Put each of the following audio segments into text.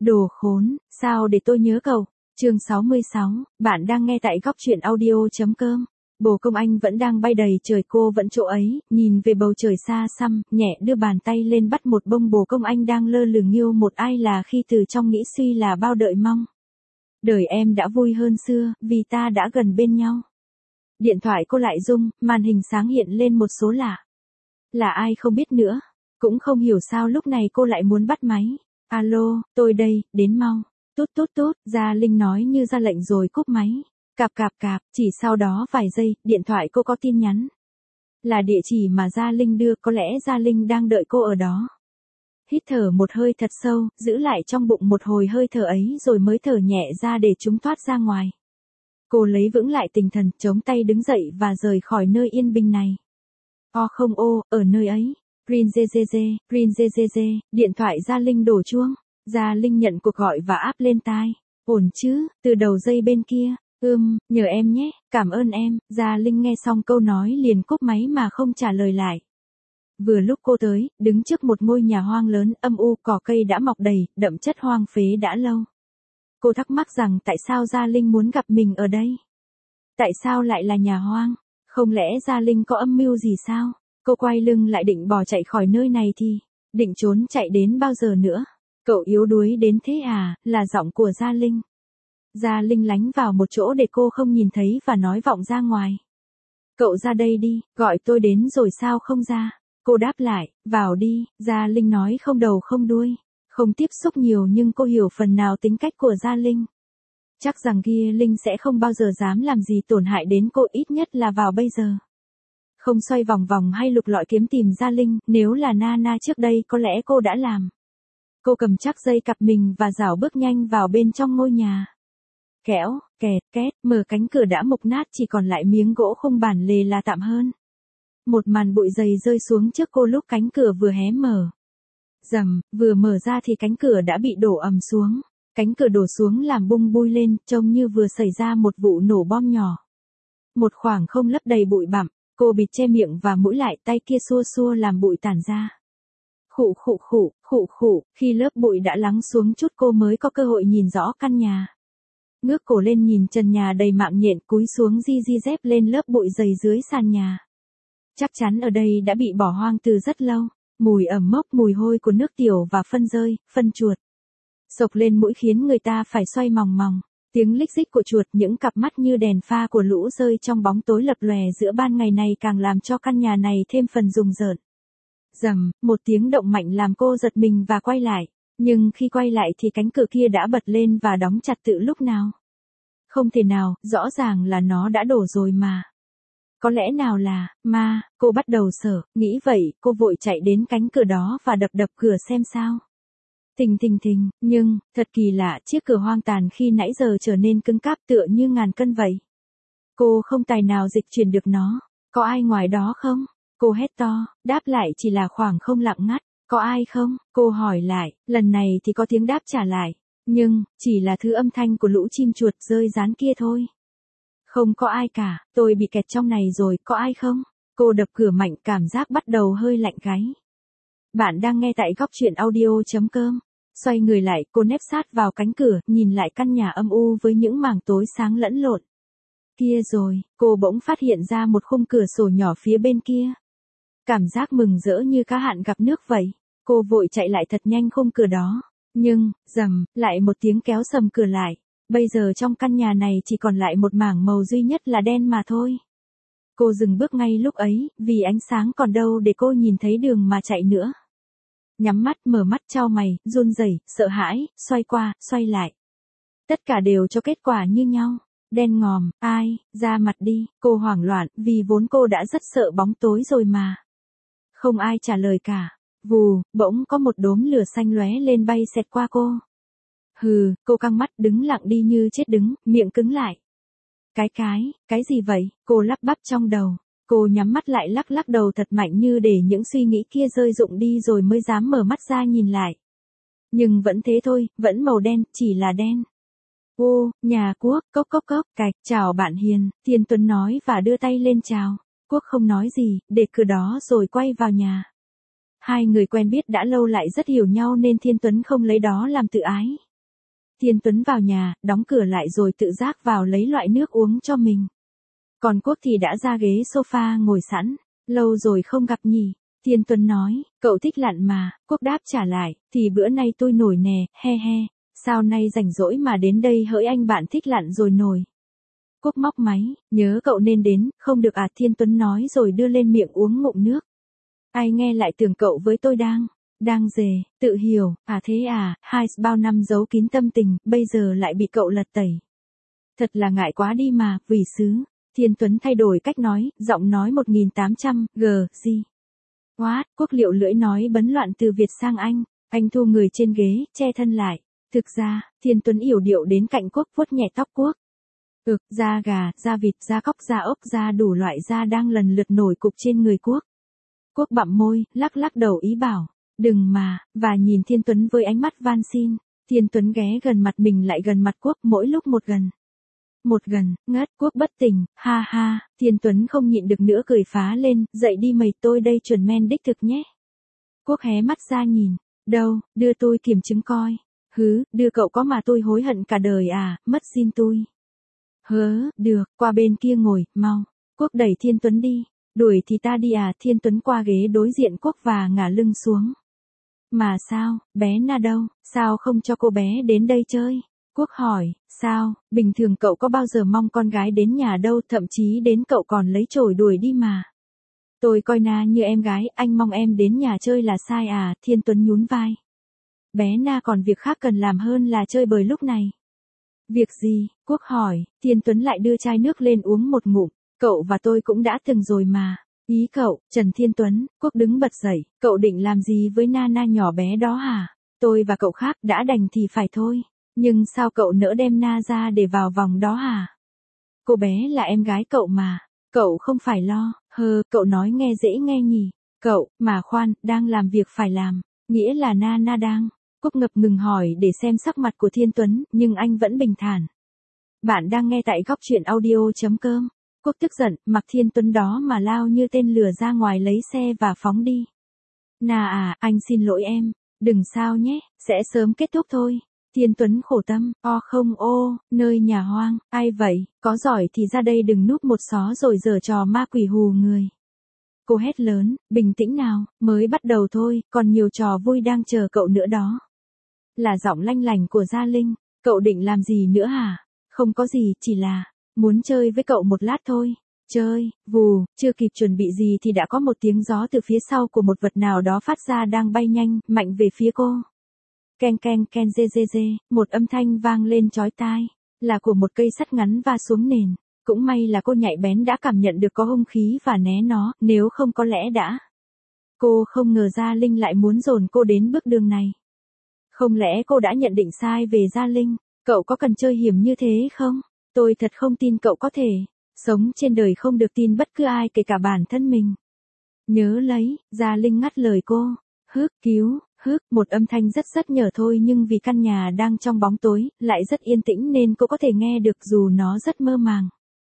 Đồ khốn, sao để tôi nhớ cậu? Chương 66, bạn đang nghe tại góc truyện audio.com. Bồ công anh vẫn đang bay đầy trời, cô vẫn chỗ ấy, nhìn về bầu trời xa xăm, nhẹ đưa bàn tay lên bắt một bông bồ công anh đang lơ lửng yêu một ai là khi từ trong nghĩ suy là bao đợi mong. Đời em đã vui hơn xưa, vì ta đã gần bên nhau. Điện thoại cô lại rung, màn hình sáng hiện lên một số lạ. Là ai không biết nữa. Cũng không hiểu sao lúc này cô lại muốn bắt máy. Alo, tôi đây, đến mau. Tút tút tút, Gia Linh nói như ra lệnh rồi cúp máy. Cạp cạp cạp, chỉ sau đó vài giây, điện thoại cô có tin nhắn. Là địa chỉ mà Gia Linh đưa, có lẽ Gia Linh đang đợi cô ở đó. Hít thở một hơi thật sâu, giữ lại trong bụng một hồi hơi thở ấy rồi mới thở nhẹ ra để chúng thoát ra ngoài. Cô lấy vững lại tinh thần, chống tay đứng dậy và rời khỏi nơi yên bình này. Không ở nơi ấy. Rin, điện thoại Gia Linh đổ chuông. Gia Linh nhận cuộc gọi và áp lên tai. Ổn chứ, từ đầu dây bên kia. Nhờ em nhé, cảm ơn em. Gia Linh nghe xong câu nói liền cúp máy mà không trả lời lại. Vừa lúc cô tới, đứng trước một ngôi nhà hoang lớn, âm u, cỏ cây đã mọc đầy, đậm chất hoang phế đã lâu. Cô thắc mắc rằng tại sao Gia Linh muốn gặp mình ở đây? Tại sao lại là nhà hoang? Không lẽ Gia Linh có âm mưu gì sao? Cô quay lưng lại định bỏ chạy khỏi nơi này thì, định trốn chạy đến bao giờ nữa? Cậu yếu đuối đến thế à, là giọng của Gia Linh. Gia Linh lánh vào một chỗ để cô không nhìn thấy và nói vọng ra ngoài. Cậu ra đây đi, gọi tôi đến rồi sao không ra? Cô đáp lại, vào đi. Gia Linh nói không đầu không đuôi. Không tiếp xúc nhiều nhưng cô hiểu phần nào tính cách của Gia Linh. Chắc rằng kia Linh sẽ không bao giờ dám làm gì tổn hại đến cô, ít nhất là vào bây giờ. Không xoay vòng vòng hay lục lọi kiếm tìm Gia Linh, nếu là Nana trước đây có lẽ cô đã làm. Cô cầm chắc dây cặp mình và rảo bước nhanh vào bên trong ngôi nhà. Kéo, kẹt, két, mở cánh cửa đã mục nát chỉ còn lại miếng gỗ khung bản lề là tạm hơn. Một màn bụi dày rơi xuống trước cô lúc cánh cửa vừa hé mở. Rầm, vừa mở ra thì cánh cửa đã bị đổ ầm xuống. Cánh cửa đổ xuống làm bung bui lên, trông như vừa xảy ra một vụ nổ bom nhỏ. Một khoảng không lấp đầy bụi bặm, cô bịt che miệng và mũi lại, tay kia xua xua làm bụi tản ra. Khụ, khi lớp bụi đã lắng xuống chút cô mới có cơ hội nhìn rõ căn nhà. Ngước cổ lên nhìn trần nhà đầy mạng nhện, cúi xuống di dép lên lớp bụi dày dưới sàn nhà. Chắc chắn ở đây đã bị bỏ hoang từ rất lâu. Mùi ẩm mốc, mùi hôi của nước tiểu và phân rơi, phân chuột. Sộc lên mũi khiến người ta phải xoay mòng mòng. Tiếng lích rích của chuột, những cặp mắt như đèn pha của lũ rơi trong bóng tối lập lòe giữa ban ngày này càng làm cho căn nhà này thêm phần rùng rợn. Rầm, một tiếng động mạnh làm cô giật mình và quay lại. Nhưng khi quay lại thì cánh cửa kia đã bật lên và đóng chặt từ lúc nào. Không thể nào, rõ ràng là nó đã đổ rồi mà. Có lẽ nào là ma, cô bắt đầu sợ, nghĩ vậy, cô vội chạy đến cánh cửa đó và đập cửa xem sao. Thình, nhưng, thật kỳ lạ, chiếc cửa hoang tàn khi nãy giờ trở nên cứng cáp tựa như ngàn cân vậy. Cô không tài nào dịch chuyển được nó. Có ai ngoài đó không? Cô hét to, đáp lại chỉ là khoảng không lặng ngắt. Có ai không? Cô hỏi lại, lần này thì có tiếng đáp trả lại. Nhưng, chỉ là thứ âm thanh của lũ chim chuột rơi rán kia thôi. Không có ai cả, tôi bị kẹt trong này rồi, có ai không? Cô đập cửa mạnh, cảm giác bắt đầu hơi lạnh gáy. Bạn đang nghe tại góc truyện audio.com. Xoay người lại, cô nép sát vào cánh cửa, nhìn lại căn nhà âm u với những mảng tối sáng lẫn lộn. Kia rồi, cô bỗng phát hiện ra một khung cửa sổ nhỏ phía bên kia. Cảm giác mừng rỡ như cá hạn gặp nước vậy. Cô vội chạy lại thật nhanh khung cửa đó. Nhưng, rầm, lại một tiếng kéo sầm cửa lại. Bây giờ trong căn nhà này chỉ còn lại một mảng màu duy nhất là đen mà thôi. Cô dừng bước ngay lúc ấy, vì ánh sáng còn đâu để cô nhìn thấy đường mà chạy nữa. Nhắm mắt, mở mắt, chau mày, run rẩy, sợ hãi, xoay qua, xoay lại. Tất cả đều cho kết quả như nhau. Đen ngòm, ai, ra mặt đi, cô hoảng loạn, vì vốn cô đã rất sợ bóng tối rồi mà. Không ai trả lời cả. Vù, bỗng có một đốm lửa xanh lóe lên bay xẹt qua cô. Cô căng mắt đứng lặng đi như chết đứng, miệng cứng lại. Cái gì vậy? Cô lắp bắp trong đầu. Cô nhắm mắt lại lắc đầu thật mạnh như để những suy nghĩ kia rơi rụng đi rồi mới dám mở mắt ra nhìn lại. Nhưng vẫn thế thôi, vẫn màu đen, chỉ là đen. Nhà Quốc, cốc, cạch, chào bạn Hiền, Thiên Tuấn nói và đưa tay lên chào. Quốc không nói gì, để cửa đó rồi quay vào nhà. Hai người quen biết đã lâu lại rất hiểu nhau nên Thiên Tuấn không lấy đó làm tự ái. Thiên Tuấn vào nhà, đóng cửa lại rồi tự giác vào lấy loại nước uống cho mình. Còn Quốc thì đã ra ghế sofa ngồi sẵn. Lâu rồi không gặp nhỉ? Thiên Tuấn nói, cậu thích lặn mà. Quốc đáp trả lại, thì bữa nay tôi nổi nè, he he. Sao nay rảnh rỗi mà đến đây hỡi anh bạn thích lặn rồi nổi. Quốc móc máy, nhớ cậu nên đến, không được à? Thiên Tuấn nói rồi đưa lên miệng uống ngụm nước. Ai nghe lại tưởng cậu với tôi đang dề, tự hiểu, à thế à, hai bao năm giấu kín tâm tình, bây giờ lại bị cậu lật tẩy. Thật là ngại quá đi mà, vì xứ. Thiên Tuấn thay đổi cách nói, giọng nói 1800, g. What? Quốc liệu lưỡi nói bấn loạn từ Việt sang anh thu người trên ghế, che thân lại. Thực ra, Thiên Tuấn yểu điệu đến cạnh Quốc vuốt nhẹ tóc Quốc. Da gà, da vịt, da cóc, da ốc, da đủ loại da đang lần lượt nổi cục trên người Quốc. Quốc bặm môi, lắc đầu ý bảo, đừng mà, và nhìn Thiên Tuấn với ánh mắt van xin. Thiên Tuấn ghé gần mặt mình lại gần mặt Quốc mỗi lúc một gần. Ngất. Quốc bất tỉnh, ha ha. Thiên Tuấn không nhịn được nữa cười phá lên, dậy đi mày, tôi đây chuẩn men đích thực nhé. Quốc hé mắt ra nhìn, đâu, đưa tôi kiểm chứng coi. Hứ, đưa cậu có mà tôi hối hận cả đời à, mất xin tôi. Được, qua bên kia ngồi, mau. Quốc đẩy Thiên Tuấn đi, đuổi thì ta đi à? Thiên Tuấn qua ghế đối diện Quốc và ngả lưng xuống. Mà sao, bé Na đâu, sao không cho cô bé đến đây chơi? Quốc hỏi, sao, bình thường cậu có bao giờ mong con gái đến nhà đâu, thậm chí đến cậu còn lấy chổi đuổi đi mà. Tôi coi Na như em gái, anh mong em đến nhà chơi là sai à? Thiên Tuấn nhún vai. Bé Na còn việc khác cần làm hơn là chơi bời lúc này. Việc gì? Quốc hỏi. Thiên Tuấn lại đưa chai nước lên uống một ngụm. Cậu và tôi cũng đã từng rồi mà. Ý cậu, Trần Thiên Tuấn. Quốc đứng bật dậy. Cậu định làm gì với Na nhỏ bé đó hả? Tôi và cậu khác, đã đành thì phải thôi. Nhưng sao cậu nỡ đem Na ra để vào vòng đó hả? Cô bé là em gái cậu mà. Cậu không phải lo. Cậu nói nghe dễ nghe nhỉ. Cậu, mà khoan, đang làm việc phải làm. Nghĩa là Na đang. Quốc ngập ngừng hỏi để xem sắc mặt của Thiên Tuấn, nhưng anh vẫn bình thản. Bạn đang nghe tại góc truyện audio.com. Quốc tức giận, mặc Thiên Tuấn đó mà lao như tên lửa ra ngoài lấy xe và phóng đi. Na à, anh xin lỗi em. Đừng sao nhé, sẽ sớm kết thúc thôi. Thiên Tuấn khổ tâm, không nơi nhà hoang, ai vậy, có giỏi thì ra đây đừng núp một xó rồi giở trò ma quỷ hù người. Cô hét lớn, bình tĩnh nào, mới bắt đầu thôi, còn nhiều trò vui đang chờ cậu nữa đó. Là giọng lanh lành của Gia Linh, cậu định làm gì nữa hả? Không có gì, chỉ là, muốn chơi với cậu một lát thôi. Chơi, vù, chưa kịp chuẩn bị gì thì đã có một tiếng gió từ phía sau của một vật nào đó phát ra đang bay nhanh, mạnh về phía cô. Ken dê, một âm thanh vang lên chói tai, là của một cây sắt ngắn va xuống nền. Cũng may là cô nhạy bén đã cảm nhận được có hung khí và né nó, nếu không có lẽ đã. Cô không ngờ Gia Linh lại muốn dồn cô đến bước đường này. Không lẽ cô đã nhận định sai về Gia Linh? Cậu có cần chơi hiểm như thế không? Tôi thật không tin cậu có thể sống trên đời không được tin bất cứ ai kể cả bản thân mình. Nhớ lấy, Gia Linh ngắt lời cô. Cứu, một âm thanh rất nhở thôi, nhưng vì căn nhà đang trong bóng tối, lại rất yên tĩnh nên cô có thể nghe được dù nó rất mơ màng.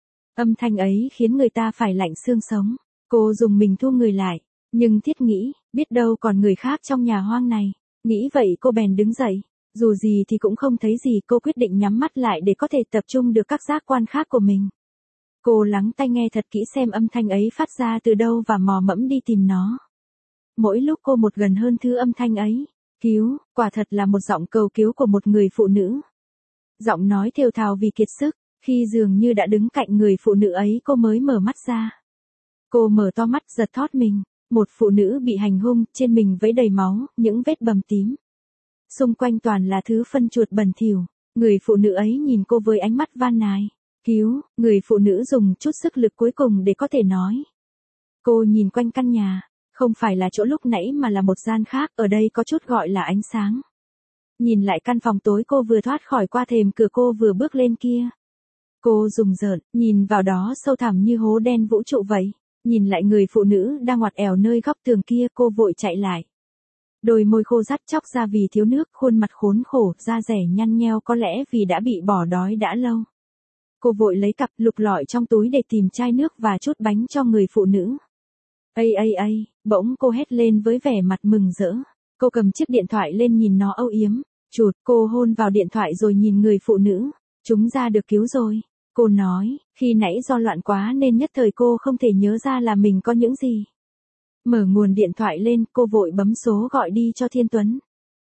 Âm thanh ấy khiến người ta phải lạnh xương sống. Cô dùng mình thu người lại, nhưng thiết nghĩ, biết đâu còn người khác trong nhà hoang này. Nghĩ vậy cô bèn đứng dậy. Dù gì thì cũng không thấy gì, cô quyết định nhắm mắt lại để có thể tập trung được các giác quan khác của mình. Cô lắng tai nghe thật kỹ xem âm thanh ấy phát ra từ đâu và mò mẫm đi tìm nó. Mỗi lúc cô một gần hơn thứ âm thanh ấy. Cứu, quả thật là một giọng cầu cứu của một người phụ nữ. Giọng nói thều thào vì kiệt sức, khi dường như đã đứng cạnh người phụ nữ ấy cô mới mở mắt ra. Cô mở to mắt giật thót mình, một phụ nữ bị hành hung, trên mình vẫy đầy máu, những vết bầm tím. Xung quanh toàn là thứ phân chuột bẩn thỉu. Người phụ nữ ấy nhìn cô với ánh mắt van nài. Cứu, người phụ nữ dùng chút sức lực cuối cùng để có thể nói. Cô nhìn quanh căn nhà, không phải là chỗ lúc nãy mà là một gian khác, ở đây có chút gọi là ánh sáng. Nhìn lại căn phòng tối cô vừa thoát khỏi, qua thềm cửa cô vừa bước lên kia. Cô rùng rợn, nhìn vào đó sâu thẳm như hố đen vũ trụ vậy. Nhìn lại người phụ nữ đang ngoặt ẻo nơi góc tường kia, cô vội chạy lại. Đôi môi khô rắt chóc ra vì thiếu nước, khuôn mặt khốn khổ, da dẻ nhăn nheo có lẽ vì đã bị bỏ đói đã lâu. Cô vội lấy cặp lục lọi trong túi để tìm chai nước và chút bánh cho người phụ nữ. Bỗng cô hét lên với vẻ mặt mừng rỡ. Cô cầm chiếc điện thoại lên nhìn nó âu yếm. Chụt, cô hôn vào điện thoại rồi nhìn người phụ nữ. Chúng ra được cứu rồi. Cô nói, khi nãy do loạn quá nên nhất thời cô không thể nhớ ra là mình có những gì. Mở nguồn điện thoại lên, cô vội bấm số gọi đi cho Thiên Tuấn.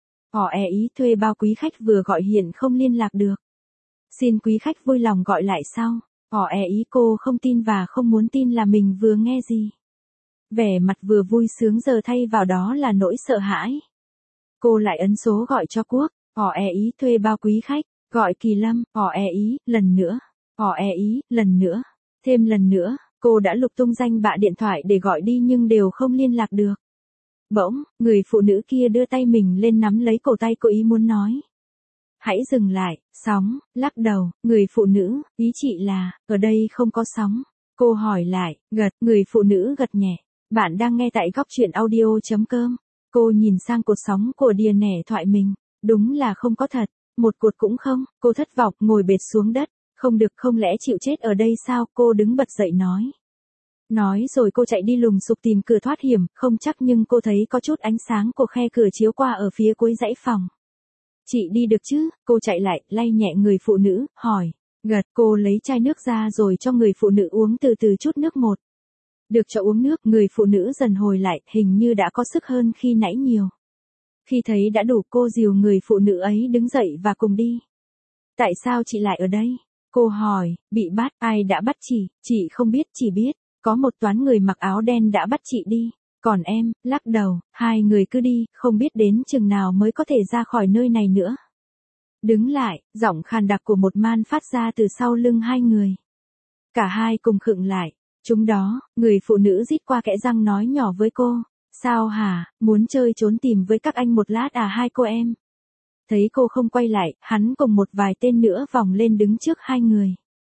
Ý thuê bao quý khách vừa gọi hiện không liên lạc được. Xin quý khách vui lòng gọi lại sau. Ý cô không tin và không muốn tin là mình vừa nghe gì. Vẻ mặt vừa vui sướng giờ thay vào đó là nỗi sợ hãi. Cô lại ấn số gọi cho Quốc. Ý thuê bao quý khách, gọi Kỳ Lâm. Ý, lần nữa. Ý, lần nữa. Thêm lần nữa, cô đã lục tung danh bạ điện thoại để gọi đi nhưng đều không liên lạc được. Bỗng, người phụ nữ kia đưa tay mình lên nắm lấy cổ tay cô, ý muốn nói. Hãy dừng lại, sóng, lắc đầu, người phụ nữ, ý chị là, ở đây không có sóng. Cô hỏi lại, gật, người phụ nữ gật nhẹ. Bạn đang nghe tại góc truyện audio.com. Cô nhìn sang cột sóng của đìa nẻ thoại mình. Đúng là không có thật, một cột cũng không. Cô thất vọng ngồi bệt xuống đất. Không được, không lẽ chịu chết ở đây sao? Cô đứng bật dậy nói. Nói rồi cô chạy đi lùng sục tìm cửa thoát hiểm, không chắc nhưng cô thấy có chút ánh sáng của khe cửa chiếu qua ở phía cuối dãy phòng. Chị đi được chứ? Cô chạy lại, lay nhẹ người phụ nữ, hỏi. Gật, cô lấy chai nước ra rồi cho người phụ nữ uống từ từ chút nước một. Được cho uống nước, người phụ nữ dần hồi lại, hình như đã có sức hơn khi nãy nhiều. Khi thấy đã đủ, cô dìu người phụ nữ ấy đứng dậy và cùng đi. Tại sao chị lại ở đây? Cô hỏi, bị bắt, ai đã bắt chị không biết, chỉ biết, có một toán người mặc áo đen đã bắt chị đi. Còn em, lắc đầu, hai người cứ đi, không biết đến chừng nào mới có thể ra khỏi nơi này nữa. Đứng lại, giọng khàn đặc của một man phát ra từ sau lưng hai người. Cả hai cùng khựng lại. Chúng đó, người phụ nữ rít qua kẽ răng nói nhỏ với cô. Sao hả, muốn chơi trốn tìm với các anh một lát à hai cô em? Thấy cô không quay lại, hắn cùng một vài tên nữa vòng lên đứng trước hai người.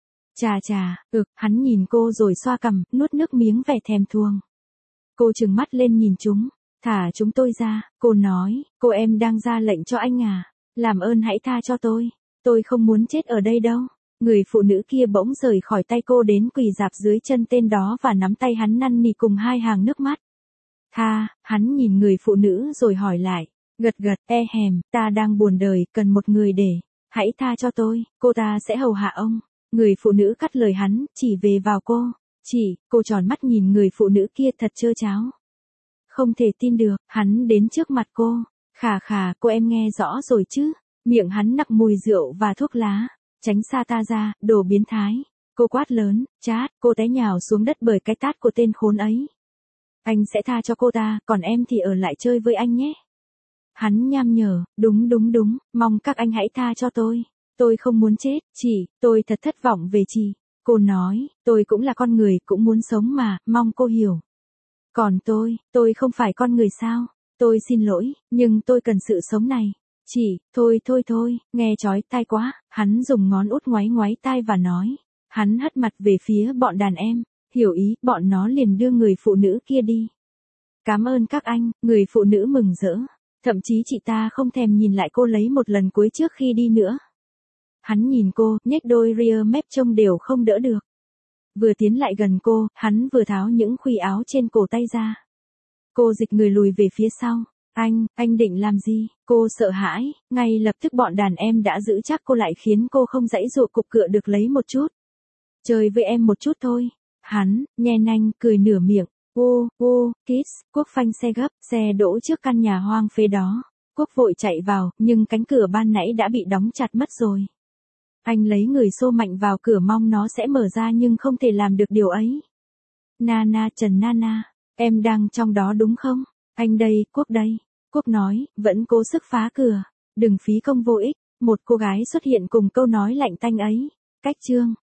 Chà, hắn nhìn cô rồi xoa cằm, nuốt nước miếng vẻ thèm thuồng. Cô trừng mắt lên nhìn chúng. Thả chúng tôi ra, cô nói, cô em đang ra lệnh cho anh à? Làm ơn hãy tha cho tôi không muốn chết ở đây đâu. Người phụ nữ kia bỗng rời khỏi tay cô đến quỳ rạp dưới chân tên đó và nắm tay hắn năn nỉ cùng hai hàng nước mắt. Hắn nhìn người phụ nữ rồi hỏi lại. Gật, ta đang buồn đời, cần một người để. Hãy tha cho tôi, cô ta sẽ hầu hạ ông. Người phụ nữ cắt lời hắn, chỉ về vào cô. Cô tròn mắt nhìn người phụ nữ kia thật trơ tráo. Không thể tin được, hắn đến trước mặt cô. Khà, cô em nghe rõ rồi chứ. Miệng hắn nặc mùi rượu và thuốc lá. Tránh xa ta ra, đồ biến thái. Cô quát lớn, chát, cô té nhào xuống đất bởi cái tát của tên khốn ấy. Anh sẽ tha cho cô ta, còn em thì ở lại chơi với anh nhé. Hắn nham nhở, đúng, mong các anh hãy tha cho tôi. Tôi không muốn chết, tôi thật thất vọng về chị. Cô nói, tôi cũng là con người, cũng muốn sống mà, mong cô hiểu. Còn tôi không phải con người sao? Tôi xin lỗi, nhưng tôi cần sự sống này. Thôi, nghe chói tai quá, hắn dùng ngón út ngoáy tai và nói. Hắn hất mặt về phía bọn đàn em, hiểu ý, bọn nó liền đưa người phụ nữ kia đi. Cảm ơn các anh, người phụ nữ mừng rỡ. Thậm chí chị ta không thèm nhìn lại cô lấy một lần cuối trước khi đi nữa. Hắn nhìn cô, nhếch đôi ria mép trông đều không đỡ được. Vừa tiến lại gần cô, hắn vừa tháo những khuy áo trên cổ tay ra. Cô dịch người lùi về phía sau. Anh định làm gì? Cô sợ hãi, ngay lập tức bọn đàn em đã giữ chắc cô lại khiến cô không giãy giụa cục cựa được lấy một chút. Chơi với em một chút thôi. Hắn, nhe nanh, cười nửa miệng. Kiss, Quốc phanh xe gấp, xe đỗ trước căn nhà hoang phế đó. Quốc vội chạy vào, nhưng cánh cửa ban nãy đã bị đóng chặt mất rồi. Anh lấy người xô mạnh vào cửa mong nó sẽ mở ra nhưng không thể làm được điều ấy. Trần Nana, em đang trong đó đúng không? Anh đây, Quốc đây. Quốc nói, vẫn cố sức phá cửa. Đừng phí công vô ích. Một cô gái xuất hiện cùng câu nói lạnh tanh ấy. Cách chương.